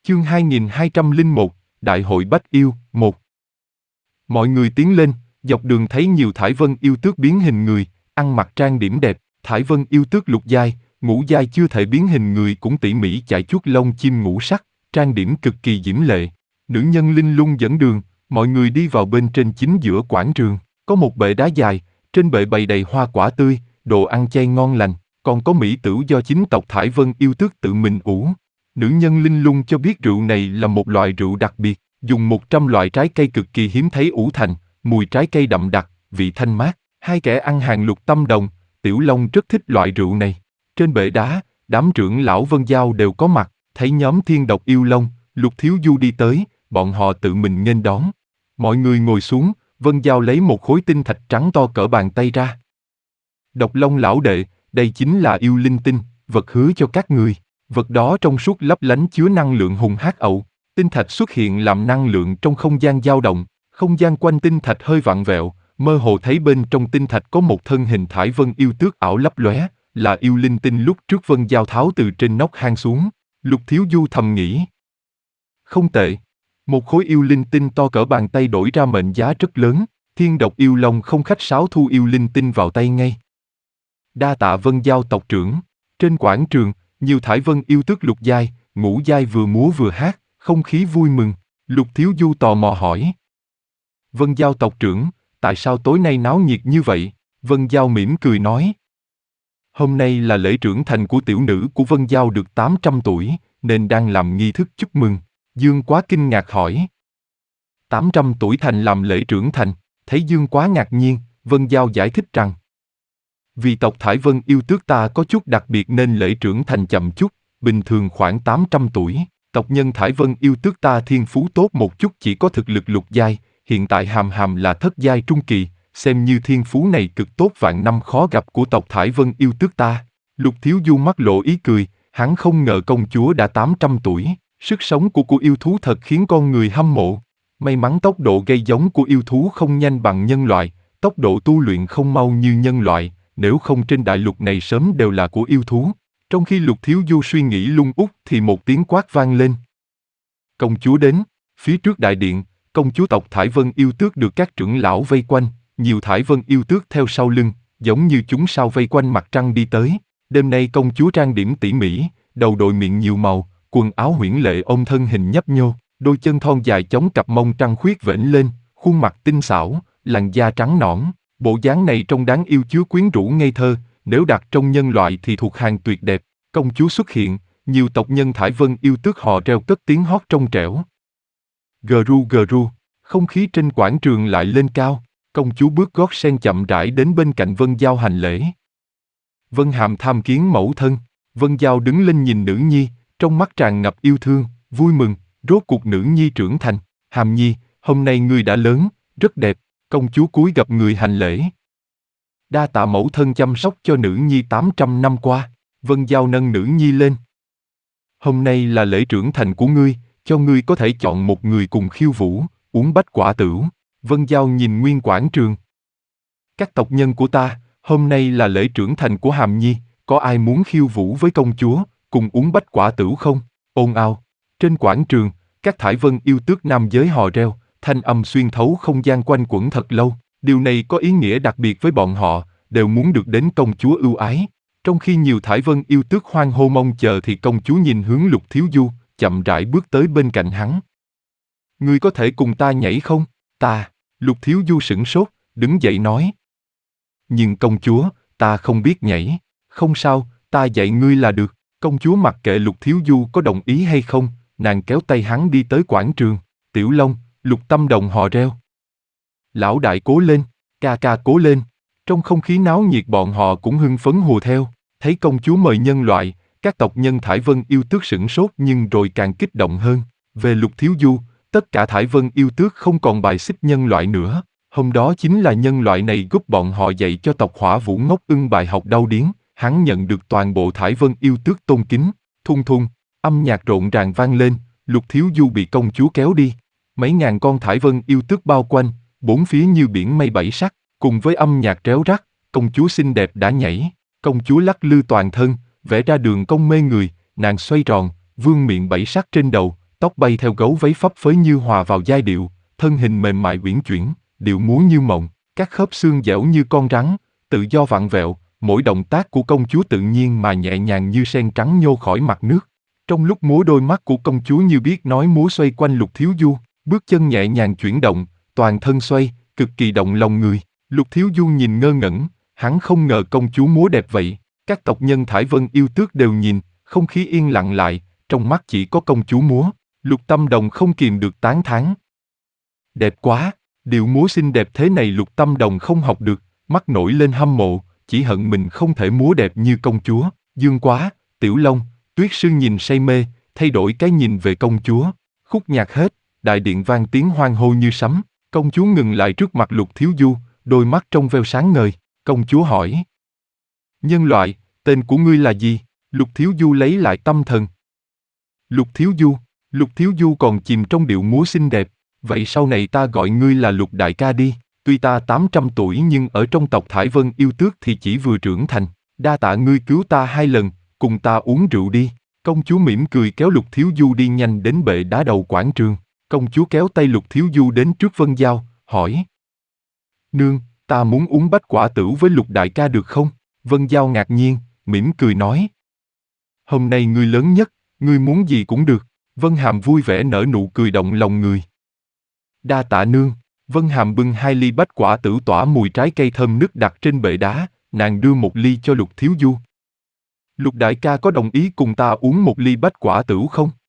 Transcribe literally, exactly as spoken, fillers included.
Chương hai nghìn hai trăm lẻ một, Đại hội Bách Yêu, một. Mọi người tiến lên, dọc đường thấy nhiều thải vân yêu tước biến hình người, ăn mặc trang điểm đẹp, thải vân yêu tước lục giai, ngũ giai chưa thể biến hình người cũng tỉ mỉ chải chuốt lông chim ngũ sắc, trang điểm cực kỳ diễm lệ. Nữ nhân linh lung dẫn đường, mọi người đi vào bên trên chính giữa quảng trường, có một bệ đá dài, trên bệ bày đầy hoa quả tươi, đồ ăn chay ngon lành, còn có mỹ tửu do chính tộc thải vân yêu tước tự mình ủ. Nữ nhân linh lung cho biết rượu này là một loại rượu đặc biệt, dùng một trăm loại trái cây cực kỳ hiếm thấy ủ thành, mùi trái cây đậm đặc, vị thanh mát. Hai kẻ ăn hàng lục tâm đồng, Tiểu Long rất thích loại rượu này. Trên bệ đá, đám trưởng lão Vân Giao đều có mặt, thấy nhóm Thiên Độc Yêu Long, Lục Thiếu Du đi tới, bọn họ tự mình nghênh đón. Mọi người ngồi xuống, Vân Giao lấy một khối tinh thạch trắng to cỡ bàn tay ra. Độc Long lão đệ, đây chính là yêu linh tinh, vật hứa cho các người. Vật đó trong suốt lấp lánh chứa năng lượng hùng hắc ậu. Tinh thạch xuất hiện làm năng lượng trong không gian dao động, không gian quanh tinh thạch hơi vặn vẹo, mơ hồ thấy bên trong tinh thạch có một thân hình thải vân yêu tước ảo lấp lóe, là yêu linh tinh lúc trước Vân Giao tháo từ trên nóc hang xuống. Lục Thiếu Du thầm nghĩ. Không tệ. Một khối yêu linh tinh to cỡ bàn tay đổi ra mệnh giá rất lớn, Thiên Độc Yêu Long không khách sáo thu yêu linh tinh vào tay ngay. Đa tạ Vân Giao tộc trưởng. Trên quảng trường, nhiều thải vân yêu tước lục giai, ngũ giai vừa múa vừa hát, không khí vui mừng. Lục Thiếu Du tò mò hỏi. Vân Giao tộc trưởng, tại sao tối nay náo nhiệt như vậy? Vân Giao mỉm cười nói. Hôm nay là lễ trưởng thành của tiểu nữ của Vân Giao được tám trăm tuổi, nên đang làm nghi thức chúc mừng. Dương Quá kinh ngạc hỏi. tám trăm tuổi thành làm lễ trưởng thành, thấy Dương Quá ngạc nhiên, Vân Giao giải thích rằng. Vì tộc thải vân yêu tước ta có chút đặc biệt nên lễ trưởng thành chậm chút, bình thường khoảng tám trăm tuổi. Tộc nhân thải vân yêu tước ta thiên phú tốt một chút chỉ có thực lực lục giai, hiện tại hàm hàm là thất giai trung kỳ, xem như thiên phú này cực tốt vạn năm khó gặp của tộc thải vân yêu tước ta. Lục Thiếu Du mắt lộ ý cười, hắn không ngờ công chúa đã tám trăm tuổi, sức sống của của yêu thú thật khiến con người hâm mộ. May mắn tốc độ gây giống của yêu thú không nhanh bằng nhân loại, tốc độ tu luyện không mau như nhân loại, nếu không trên đại lục này sớm đều là của yêu thú. Trong khi Lục Thiếu Du suy nghĩ lung út thì một tiếng quát vang lên. Công chúa đến, phía trước đại điện, công chúa tộc thải vân yêu tước được các trưởng lão vây quanh, nhiều thải vân yêu tước theo sau lưng, giống như chúng sao vây quanh mặt trăng đi tới. Đêm nay công chúa trang điểm tỉ mỉ, đầu đội miệng nhiều màu, quần áo huyễn lệ ôm thân hình nhấp nhô, đôi chân thon dài chống cặp mông trăng khuyết vểnh lên, khuôn mặt tinh xảo, làn da trắng nõn. Bộ dáng này trông đáng yêu chứa quyến rũ ngây thơ, nếu đặt trong nhân loại thì thuộc hàng tuyệt đẹp. Công chúa xuất hiện, nhiều tộc nhân thải vân yêu tước họ reo cất tiếng hót trong trẻo. Gờ ru gờ ru, không khí trên quảng trường lại lên cao, công chúa bước gót sen chậm rãi đến bên cạnh Vân Giao hành lễ. Vân Hàm tham kiến mẫu thân, Vân Giao đứng lên nhìn nữ nhi, trong mắt tràn ngập yêu thương, vui mừng, rốt cuộc nữ nhi trưởng thành. Hàm nhi, hôm nay ngươi đã lớn, rất đẹp. Công chúa cúi gập người hành lễ. Đa tạ mẫu thân chăm sóc cho nữ nhi tám trăm năm qua. Vân Giao nâng nữ nhi lên. Hôm nay là lễ trưởng thành của ngươi, cho ngươi có thể chọn một người cùng khiêu vũ, uống bách quả tửu. Vân Giao nhìn nguyên quảng trường. Các tộc nhân của ta, hôm nay là lễ trưởng thành của Hàm nhi, có ai muốn khiêu vũ với công chúa, cùng uống bách quả tửu không? Ồn ào. Trên quảng trường, các thải vân yêu tước nam giới hò reo, thanh âm xuyên thấu không gian quanh quẩn thật lâu. Điều này có ý nghĩa đặc biệt với bọn họ, đều muốn được đến công chúa ưu ái. Trong khi nhiều thải vân yêu tước hoan hô mong chờ thì công chúa nhìn hướng Lục Thiếu Du, chậm rãi bước tới bên cạnh hắn. Ngươi có thể cùng ta nhảy không? Ta, Lục Thiếu Du sửng sốt, đứng dậy nói. Nhưng công chúa, ta không biết nhảy. Không sao, ta dạy ngươi là được. Công chúa mặc kệ Lục Thiếu Du có đồng ý hay không, nàng kéo tay hắn đi tới quảng trường. Tiểu Long, Lục Tâm Đồng hò reo. Lão đại cố lên, ca ca cố lên. Trong không khí náo nhiệt bọn họ cũng hưng phấn hùa theo. Thấy công chúa mời nhân loại, các tộc nhân thải vân yêu tước sửng sốt nhưng rồi càng kích động hơn. Về Lục Thiếu Du, tất cả thải vân yêu tước không còn bài xích nhân loại nữa. Hôm đó chính là nhân loại này giúp bọn họ dạy cho tộc Hỏa Vũ ngốc ưng bài học đau điếng. Hắn nhận được toàn bộ thải vân yêu tước tôn kính. Thung thung, âm nhạc rộn ràng vang lên. Lục Thiếu Du bị công chúa kéo đi. Mấy ngàn con thải vân yêu tước bao quanh, bốn phía như biển mây bảy sắc, cùng với âm nhạc réo rắt, công chúa xinh đẹp đã nhảy. Công chúa lắc lư toàn thân, vẽ ra đường cong mê người, nàng xoay tròn, vương miệng bảy sắc trên đầu, tóc bay theo gấu váy phấp phới như hòa vào giai điệu, thân hình mềm mại uyển chuyển, điệu múa như mộng, các khớp xương dẻo như con rắn, tự do vặn vẹo, mỗi động tác của công chúa tự nhiên mà nhẹ nhàng như sen trắng nhô khỏi mặt nước. Trong lúc múa đôi mắt của công chúa như biết nói múa xoay quanh Lục Thiếu Du, bước chân nhẹ nhàng chuyển động, toàn thân xoay, cực kỳ động lòng người. Lục Thiếu Du nhìn ngơ ngẩn, hắn không ngờ công chúa múa đẹp vậy. Các tộc nhân Thải Vân Yêu Tước đều nhìn, không khí yên lặng lại, trong mắt chỉ có công chúa múa. Lục Tâm Đồng không kìm được tán thán. Đẹp quá, điệu múa xinh đẹp thế này Lục Tâm Đồng không học được, mắt nổi lên hâm mộ, chỉ hận mình không thể múa đẹp như công chúa. Dương Quá, Tiểu Long, Tuyết Sư nhìn say mê, thay đổi cái nhìn về công chúa. Khúc nhạc hết, đại điện vang tiếng hoan hô như sấm. Công chúa ngừng lại trước mặt Lục Thiếu Du, đôi mắt trong veo sáng ngời. Công chúa hỏi: Nhân loại, tên của ngươi là gì? Lục Thiếu Du lấy lại tâm thần. Lục Thiếu Du, Lục Thiếu Du còn chìm trong điệu múa xinh đẹp. Vậy sau này ta gọi ngươi là Lục Đại ca đi. Tuy ta tám trăm tuổi nhưng ở trong tộc Thải Vân Yêu Tước thì chỉ vừa trưởng thành. Đa tạ ngươi cứu ta hai lần, cùng ta uống rượu đi. Công chúa mỉm cười kéo Lục Thiếu Du đi nhanh đến bệ đá đầu quảng trường. Công chúa kéo tay Lục Thiếu Du đến trước Vân Giao, hỏi: Nương, ta muốn uống bách quả tửu với Lục Đại ca được không? Vân Giao ngạc nhiên, mỉm cười nói: Hôm nay ngươi lớn nhất, ngươi muốn gì cũng được. Vân Hàm vui vẻ nở nụ cười động lòng người. Đa tạ nương. Vân Hàm bưng hai ly bách quả tửu tỏa mùi trái cây thơm nức đặt trên bệ đá, nàng đưa một ly cho Lục Thiếu Du. Lục Đại ca có đồng ý cùng ta uống một ly bách quả tửu không?